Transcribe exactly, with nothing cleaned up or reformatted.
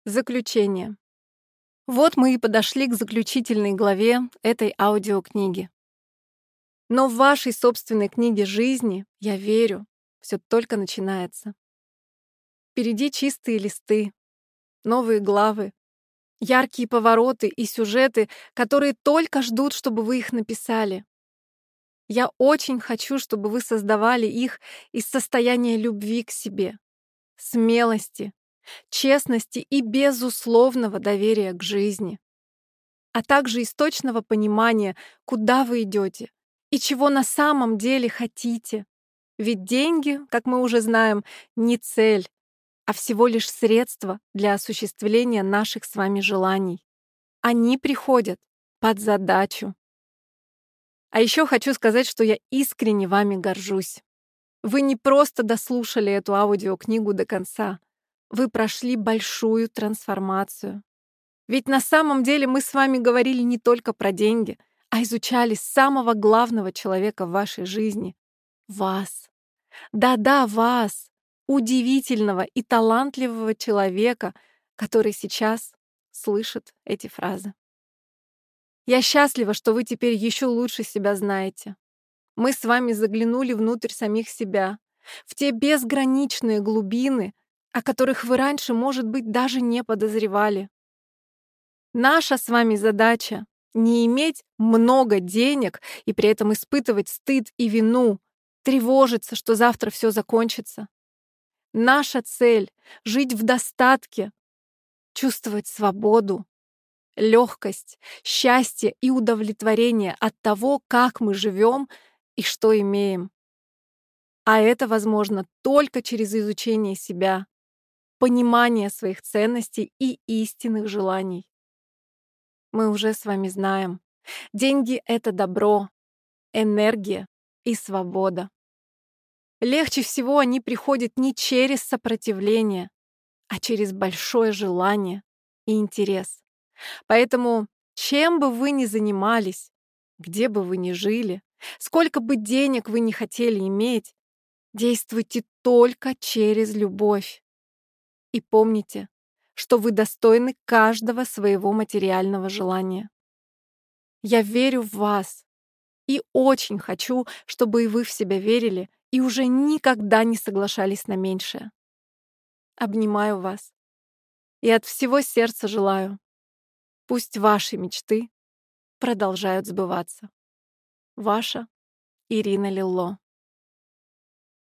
Заключение. Вот мы и подошли к заключительной главе этой аудиокниги. Но в вашей собственной книге жизни, я верю, все только начинается. Впереди чистые листы, новые главы, яркие повороты и сюжеты, которые только ждут, чтобы вы их написали. Я очень хочу, чтобы вы создавали их из состояния любви к себе, смелости, честности и безусловного доверия к жизни, а также из точного понимания, куда вы идете и чего на самом деле хотите. Ведь деньги, как мы уже знаем, не цель, а всего лишь средство для осуществления наших с вами желаний. Они приходят под задачу. А еще хочу сказать, что я искренне вами горжусь. Вы не просто дослушали эту аудиокнигу до конца. Вы прошли большую трансформацию. Ведь на самом деле мы с вами говорили не только про деньги, а изучали самого главного человека в вашей жизни — вас. Да-да, вас, удивительного и талантливого человека, который сейчас слышит эти фразы. Я счастлива, что вы теперь еще лучше себя знаете. Мы с вами заглянули внутрь самих себя, в те безграничные глубины, о которых вы раньше, может быть, даже не подозревали. Наша с вами задача — не иметь много денег и при этом испытывать стыд и вину, тревожиться, что завтра все закончится. Наша цель — жить в достатке, чувствовать свободу, легкость, счастье и удовлетворение от того, как мы живем и что имеем. А это возможно только через изучение себя, понимание своих ценностей и истинных желаний. Мы уже с вами знаем, деньги — это добро, энергия и свобода. Легче всего они приходят не через сопротивление, а через большое желание и интерес. Поэтому, чем бы вы ни занимались, где бы вы ни жили, сколько бы денег вы ни хотели иметь, действуйте только через любовь. И помните, что вы достойны каждого своего материального желания. Я верю в вас и очень хочу, чтобы и вы в себя верили и уже никогда не соглашались на меньшее. Обнимаю вас и от всего сердца желаю, пусть ваши мечты продолжают сбываться. Ваша Ирина Лилло.